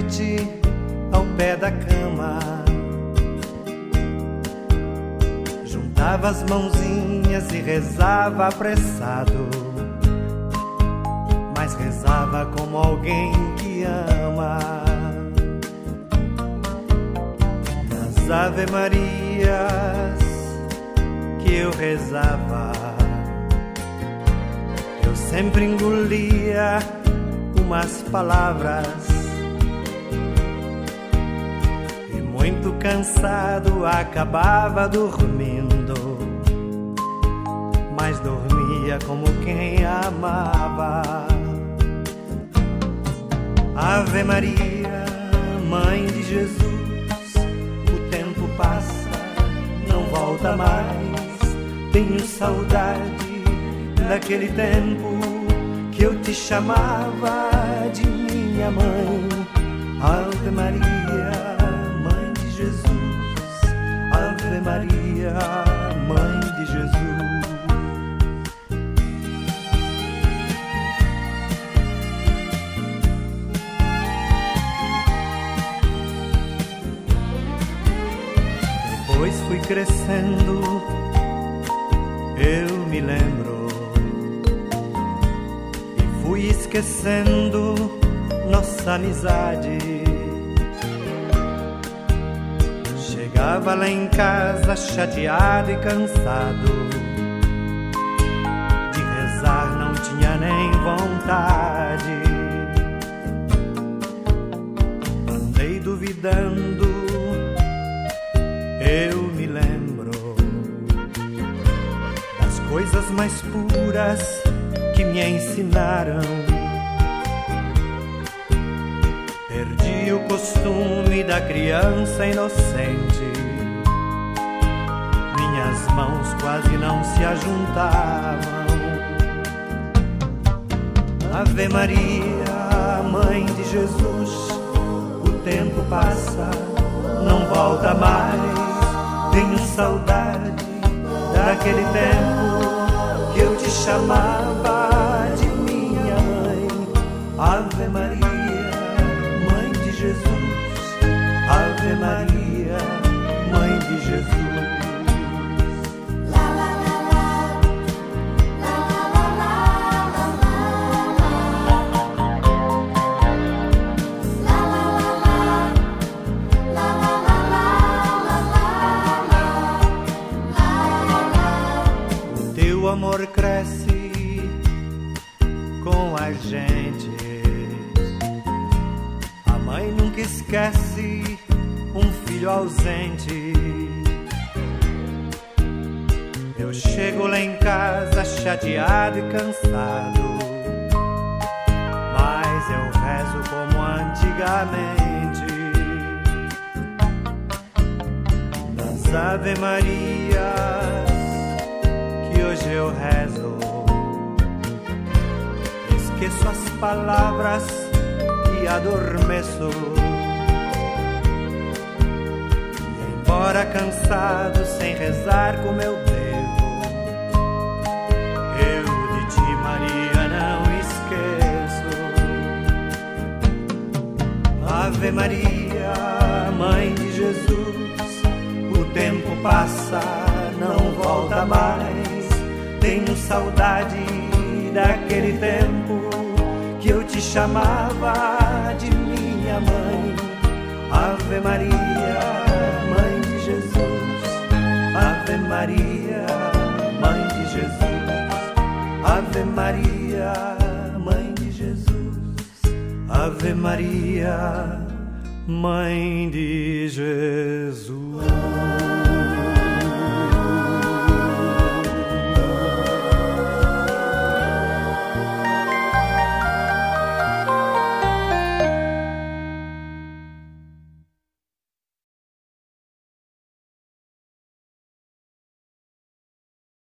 noite ao pé da cama, juntava as mãozinhas e rezava apressado, mas rezava como alguém que ama. Nas Ave Marias que eu rezava, eu sempre engolia umas palavras, e muito cansado acabava dormindo, mas dormia como quem amava. Ave Maria, Mãe de Jesus, o tempo passa, não volta mais. Tenho saudade daquele tempo que eu te chamava de minha mãe. Ave Maria, Mãe de Jesus, Ave Maria, Mãe de Jesus. Depois fui crescendo, eu me lembro, e fui esquecendo nossa amizade. Chegava lá em casa chateado e cansado, de rezar não tinha nem vontade. Andei duvidando, eu me lembro das coisas mais puras que me ensinaram. Perdi o costume da criança inocente, minhas mãos quase não se ajuntavam. Ave Maria, Mãe de Jesus, o tempo passa, não volta mais. Tenho saudade daquele tempo que eu te chamava de minha mãe. Ave Maria, Mãe de Jesus, Ave Maria, Mãe de Jesus. O amor cresce com a gente, a mãe nunca esquece um filho ausente. Eu chego lá em casa chateado e cansado, mas eu rezo como antigamente. Nas Ave Marias que hoje eu rezo, esqueço as palavras e adormeço. E embora cansado, sem rezar como eu devo, eu de ti, Maria, não esqueço. Ave Maria, Mãe de Jesus, o tempo passa, não volta mais. Tenho saudade daquele tempo que eu te chamava de minha mãe. Ave Maria, Mãe de Jesus, Ave Maria, Mãe de Jesus, Ave Maria, Mãe de Jesus, Ave Maria, Mãe de Jesus.